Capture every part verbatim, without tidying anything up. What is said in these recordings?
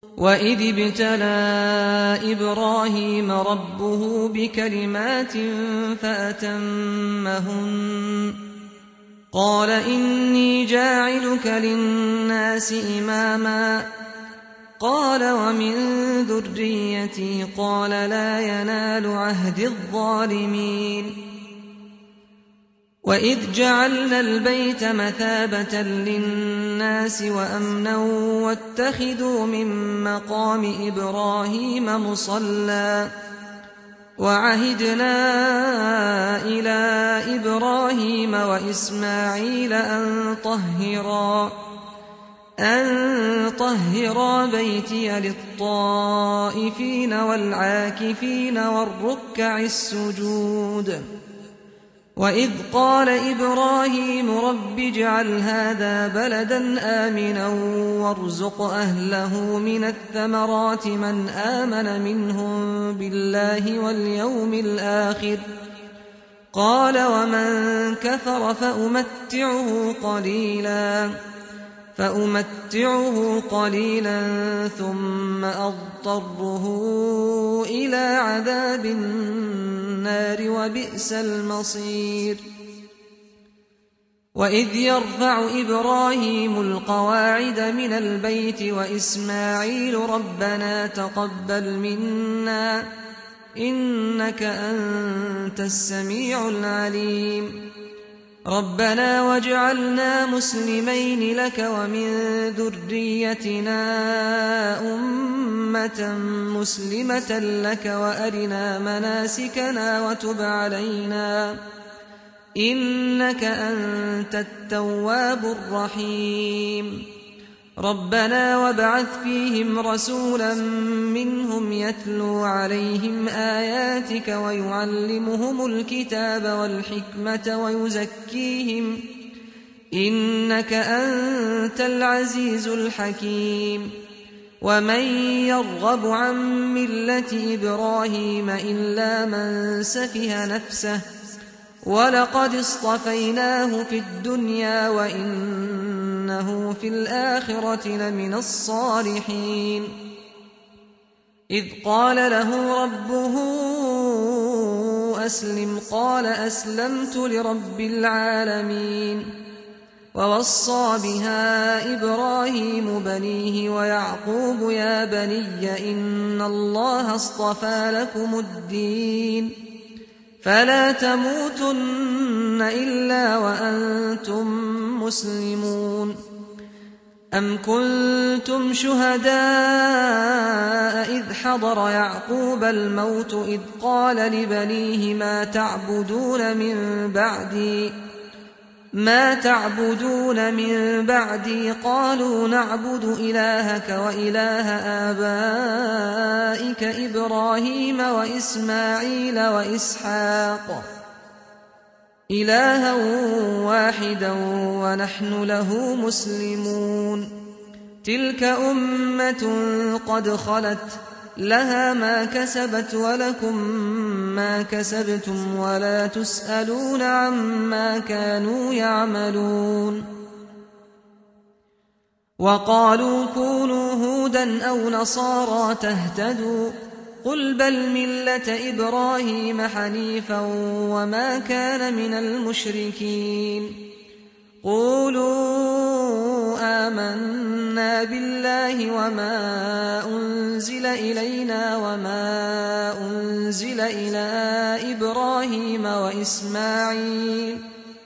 وإذ ابتلى إبراهيم ربه بكلمات فأتمهن قال إني جاعلك للناس إماما قال ومن ذريتي قال لا ينال عهد الظالمين وإذ جعلنا البيت مثابة للناس وأمنا واتخذوا من مقام إبراهيم مصلى وعهدنا إلى إبراهيم وإسماعيل أن طهرا أن طهرا بيتي للطائفين والعاكفين والركع السجود وإذ قال إبراهيم رب اجعل هذا بلدا آمنا وارزق أهله من الثمرات من آمن منهم بالله واليوم الآخر قال ومن كفر فأمتعه قليلا فأمتعه قليلا ثم أضطره إلى عذاب النار وبئس المصير وإذ يرفع إبراهيم القواعد من البيت وإسماعيل ربنا تقبل منا إنك أنت السميع العليم ربنا واجعلنا مسلمين لك ومن ذريتنا أمة مسلمة لك وأرنا مناسكنا وتب علينا إنك أنت التواب الرحيم ربنا وابعث فيهم رسولا منهم يتلو عليهم آياتك ويعلمهم الكتاب والحكمة ويزكيهم إنك أنت العزيز الحكيم ومن يرغب عن ملة إبراهيم إلا من سفه نفسه ولقد اصطفيناه في الدنيا وإنه في الآخرة لمن الصالحين إذ قال له ربه أسلم قال أسلمت لرب العالمين ووصى بها إبراهيم بنيه ويعقوب يا بني إن الله اصطفى لكم الدين فلا تموتن إلا وأنتم مسلمون أم كنتم شهداء إذ حضر يعقوب الموت إذ قال لبنيه ما تعبدون من بعدي ما تعبدون من بعدي قالوا نعبد إلهك وإله آبائك إبراهيم وإسماعيل وإسحاق إلها واحدا ونحن له مسلمون تلك أمة قد خلت لها ما كسبت ولكم ما كسبتم ولا تسألون عما كانوا يعملون وقالوا كونوا هودا أو نصارى تهتدوا قل بل ملة إبراهيم حنيفا وما كان من المشركين قولوا آمنا بالله وما أنزل إلينا وما أنزل إلى إبراهيم وإسماعيل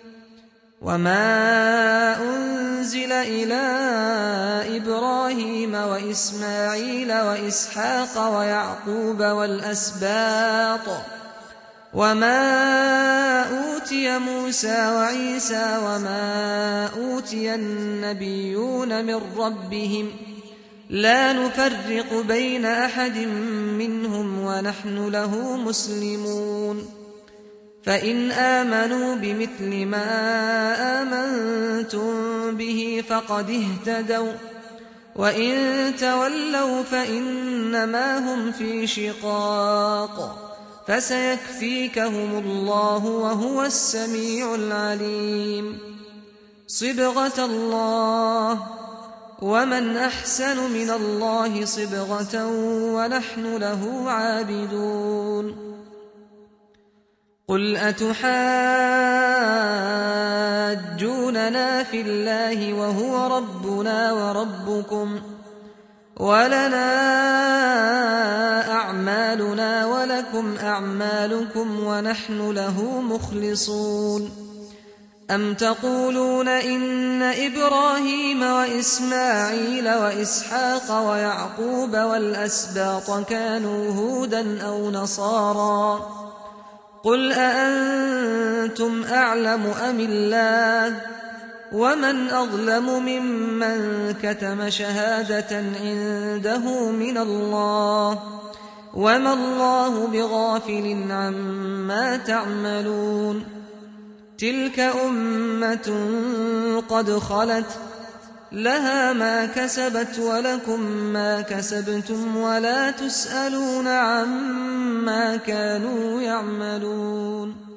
وما أنزل إلى إبراهيم وإسماعيل وإسحاق ويعقوب والأسباط وما أوتي موسى وعيسى وما أوتي النبيون من ربهم لا نفرق بين أحد منهم ونحن له مسلمون فإن آمنوا بمثل ما آمنتم به فقد اهتدوا وإن تولوا فإنما هم في شقاق فسيكفيكهم الله وهو السميع العليم صبغة الله ومن أحسن من الله صبغة ونحن له عابدون قل أتحاجوننا في الله وهو ربنا وربكم ولنا أعمالنا ولكم أعمالكم ونحن له مخلصون أم تقولون إن إبراهيم وإسماعيل وإسحاق ويعقوب والأسباط كانوا هودا أو نصارى قل أأنتم أعلم أم الله ومن أظلم ممن كتم شهادة عنده من الله وما الله بغافل عما تعملون تلك أمة قد خلت لها ما كسبت ولكم ما كسبتم ولا تسألون عما كانوا يعملون